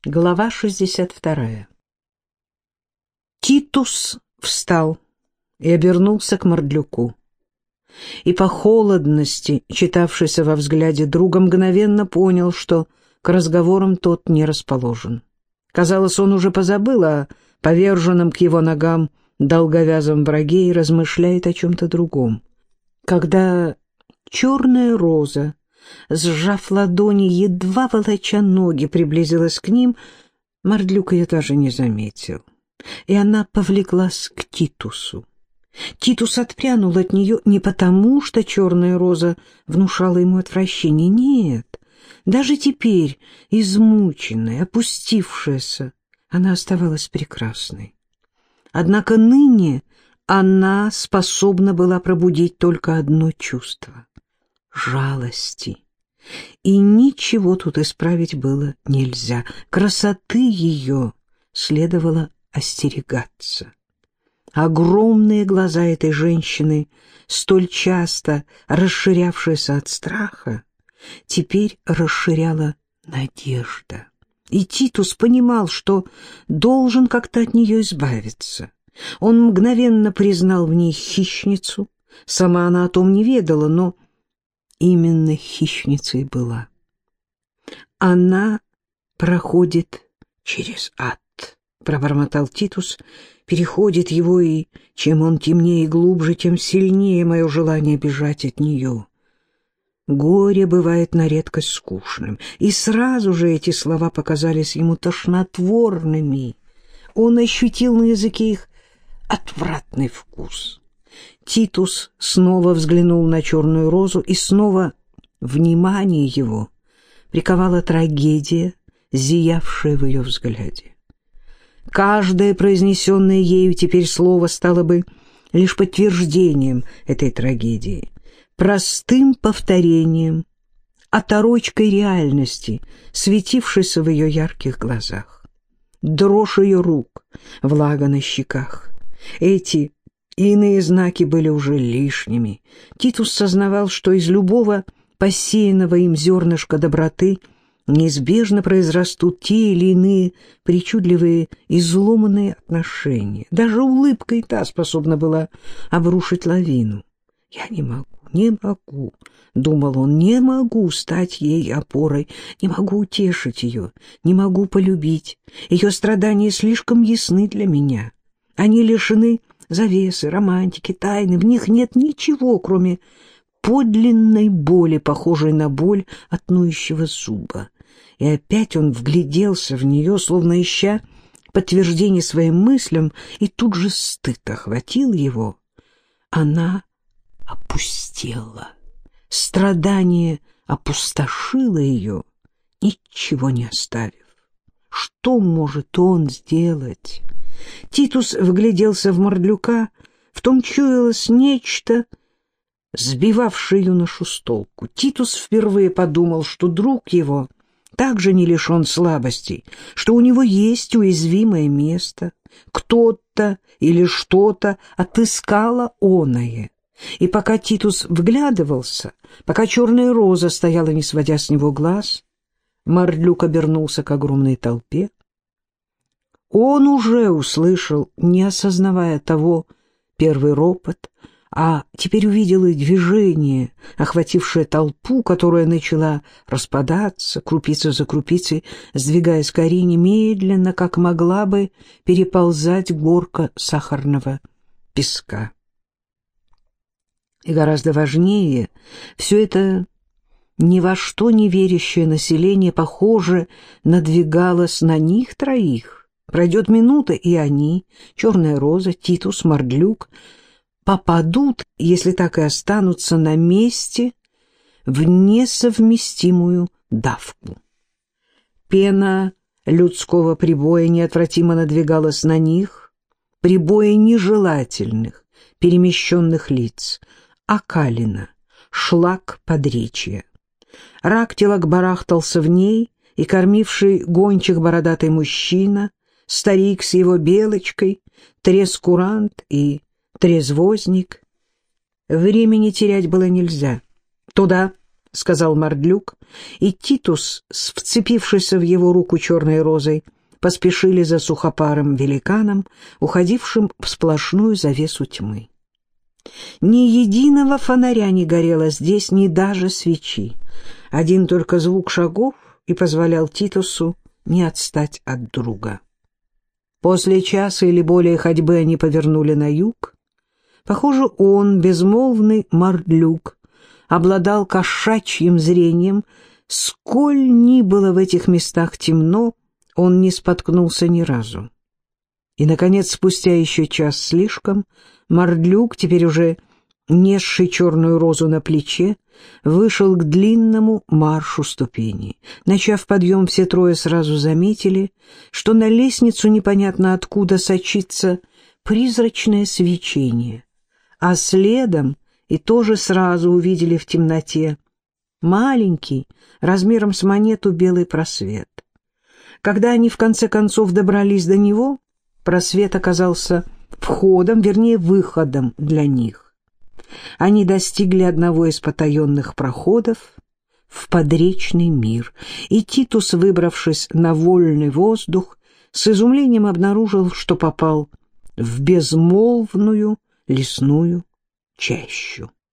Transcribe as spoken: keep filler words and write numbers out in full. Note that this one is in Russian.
Глава шестьдесят вторая. Титус встал и обернулся к Мордлюку. И по холодности, читавшейся во взгляде друга, мгновенно понял, что к разговорам тот не расположен. Казалось, он уже позабыл о поверженном к его ногам долговязом враге и размышляет о чем-то другом. Когда черная роза, сжав ладони, едва волоча ноги, приблизилась к ним, Мордлюк ее даже не заметил. И она повлеклась к Титусу. Титус отпрянул от нее не потому, что черная роза внушала ему отвращение. Нет, даже теперь, измученная, опустившаяся, она оставалась прекрасной. Однако ныне она способна была пробудить только одно чувство — жалости. И ничего тут исправить было нельзя. Красоты ее следовало остерегаться. Огромные глаза этой женщины, столь часто расширявшиеся от страха, теперь расширяла надежда. И Титус понимал, что должен как-то от нее избавиться. Он мгновенно признал в ней хищницу. Сама она о том не ведала, но именно хищницей была. «Она проходит через ад», — пробормотал Титус, — «переходит его, и чем он темнее и глубже, тем сильнее мое желание бежать от нее. Горе бывает на редкость скучным». И сразу же эти слова показались ему тошнотворными. Он ощутил на языке их отвратный вкус. Титус снова взглянул на черную розу, и снова внимание его приковала трагедия, зиявшая в ее взгляде. Каждое произнесенное ею теперь слово стало бы лишь подтверждением этой трагедии, простым повторением, оторочкой реальности, светившейся в ее ярких глазах. Дрожь ее рук, влага на щеках. Эти иные знаки были уже лишними. Титус сознавал, что из любого посеянного им зернышка доброты неизбежно произрастут те или иные причудливые изломанные отношения. Даже улыбка и та способна была обрушить лавину. «Я не могу, не могу», — думал он, — «не могу стать ей опорой, не могу утешить ее, не могу полюбить. Ее страдания слишком ясны для меня. Они лишены завесы, романтики, тайны. В них нет ничего, кроме подлинной боли, похожей на боль от ноющего зуба». И опять он вгляделся в нее, словно ища подтверждение своим мыслям, и тут же стыд охватил его. Она опустела. Страдание опустошило ее, ничего не оставив. Что может он сделать? Титус вгляделся в Мордлюка, в том чуялось нечто, сбивавшее юношу с толку. Титус впервые подумал, что друг его также не лишен слабостей, что у него есть уязвимое место. Кто-то или что-то отыскало оное. И пока Титус вглядывался, пока черная роза стояла, не сводя с него глаз, Мордлюк обернулся к огромной толпе. Он уже услышал, не осознавая того, первый ропот, а теперь увидел и движение, охватившее толпу, которая начала распадаться, крупица за крупицей, сдвигаясь к арене медленно, как могла бы переползать горка сахарного песка. И гораздо важнее, все это ни во что не верящее население, похоже, надвигалось на них троих. Пройдет минута, и они, черная роза, Титус, Мордлюк, попадут, если так и останутся на месте, в несовместимую давку. Пена людского прибоя неотвратимо надвигалась на них, прибоя нежелательных, перемещенных лиц, окалина, шлак подречья. Рактилок барахтался в ней, и кормивший гончих бородатый мужчина, старик с его белочкой, трескурант и трезвозник. Времени терять было нельзя. «Туда!» сказал Мордлюк, и Титус, вцепившийся в его руку черной розой, поспешили за сухопарым великаном, уходившим в сплошную завесу тьмы. Ни единого фонаря не горело здесь, ни даже свечи. Один только звук шагов и позволял Титусу не отстать от друга. После часа или более ходьбы они повернули на юг. Похоже, он, безмолвный Мордлюк, обладал кошачьим зрением. Сколь ни было в этих местах темно, он не споткнулся ни разу. И, наконец, спустя еще час слишком, Мордлюк, теперь уже несший черную розу на плече, вышел к длинному маршу ступеней. Начав подъем, все трое сразу заметили, что на лестницу непонятно откуда сочится призрачное свечение, а следом и тоже сразу увидели в темноте маленький, размером с монету, белый просвет. Когда они в конце концов добрались до него, просвет оказался входом, вернее, выходом для них. Они достигли одного из потаенных проходов в подречный мир, и Титус, выбравшись на вольный воздух, с изумлением обнаружил, что попал в безмолвную лесную чащу.